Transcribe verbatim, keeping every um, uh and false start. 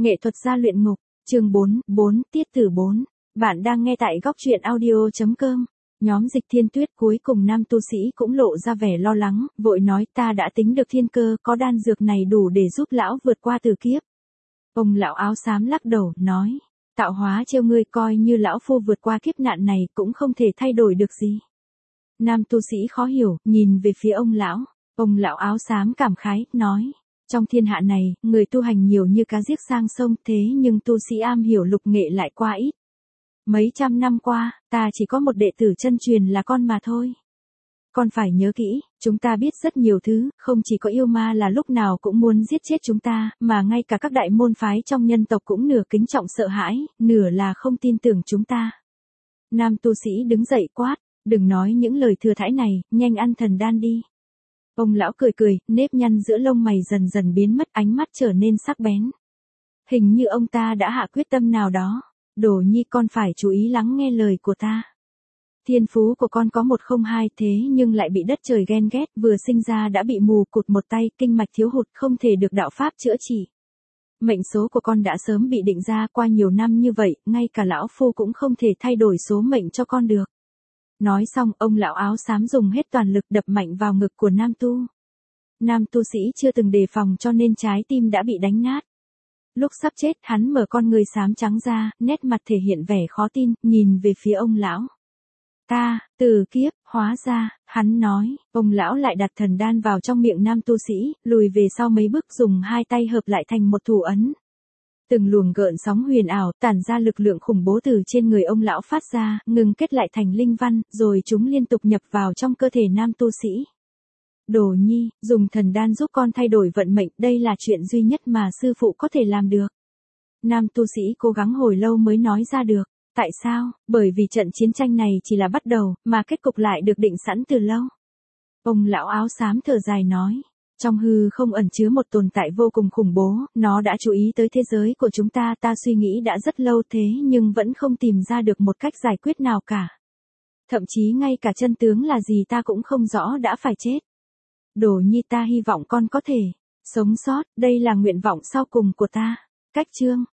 Nghệ thuật gia luyện ngục, chương bốn, bốn, tiết tử bốn. Bạn đang nghe tại góc truyện audio.com. Nhóm Dịch Thiên Tuyết cuối cùng nam tu sĩ cũng lộ ra vẻ lo lắng, vội nói ta đã tính được thiên cơ, có đan dược này đủ để giúp lão vượt qua tử kiếp. Ông lão áo xám lắc đầu, nói, tạo hóa trêu ngươi, coi như lão phu vượt qua kiếp nạn này cũng không thể thay đổi được gì. Nam tu sĩ khó hiểu, nhìn về phía ông lão. Ông lão áo xám cảm khái, nói, trong thiên hạ này, người tu hành nhiều như cá giết sang sông, thế nhưng tu sĩ am hiểu lục nghệ lại quá ít. Mấy trăm năm qua, ta chỉ có một đệ tử chân truyền là con mà thôi. Con phải nhớ kỹ, chúng ta biết rất nhiều thứ, không chỉ có yêu ma là lúc nào cũng muốn giết chết chúng ta, mà ngay cả các đại môn phái trong nhân tộc cũng nửa kính trọng sợ hãi, nửa là không tin tưởng chúng ta. Nam tu sĩ đứng dậy quát, đừng nói những lời thừa thãi này, nhanh ăn thần đan đi. Ông lão cười cười, nếp nhăn giữa lông mày dần dần biến mất, ánh mắt trở nên sắc bén. Hình như ông ta đã hạ quyết tâm nào đó. Đồ nhi, con phải chú ý lắng nghe lời của ta. Thiên phú của con có một không hai, thế nhưng lại bị đất trời ghen ghét, vừa sinh ra đã bị mù cụt một tay, kinh mạch thiếu hụt, không thể được đạo pháp chữa trị. Mệnh số của con đã sớm bị định ra, qua nhiều năm như vậy, ngay cả lão phu cũng không thể thay đổi số mệnh cho con được. Nói xong, ông lão áo xám dùng hết toàn lực đập mạnh vào ngực của nam tu. Nam tu sĩ chưa từng đề phòng cho nên trái tim đã bị đánh nát. Lúc sắp chết, hắn mở con người xám trắng ra, nét mặt thể hiện vẻ khó tin, nhìn về phía ông lão. Ta, tử kiếp, hóa ra, hắn nói, ông lão lại đặt thần đan vào trong miệng nam tu sĩ, lùi về sau mấy bước, dùng hai tay hợp lại thành một thủ ấn. Từng luồng gợn sóng huyền ảo, tản ra lực lượng khủng bố từ trên người ông lão phát ra, ngừng kết lại thành linh văn, rồi chúng liên tục nhập vào trong cơ thể nam tu sĩ. Đồ nhi, dùng thần đan giúp con thay đổi vận mệnh, đây là chuyện duy nhất mà sư phụ có thể làm được. Nam tu sĩ cố gắng hồi lâu mới nói ra được. Tại sao? Bởi vì trận chiến tranh này chỉ là bắt đầu, mà kết cục lại được định sẵn từ lâu. Ông lão áo xám thở dài nói. Trong hư không ẩn chứa một tồn tại vô cùng khủng bố, nó đã chú ý tới thế giới của chúng ta, ta suy nghĩ đã rất lâu thế nhưng vẫn không tìm ra được một cách giải quyết nào cả. Thậm chí ngay cả chân tướng là gì ta cũng không rõ đã phải chết. Đồ nhi, ta hy vọng con có thể sống sót, đây là nguyện vọng sau cùng của ta. Cách chương,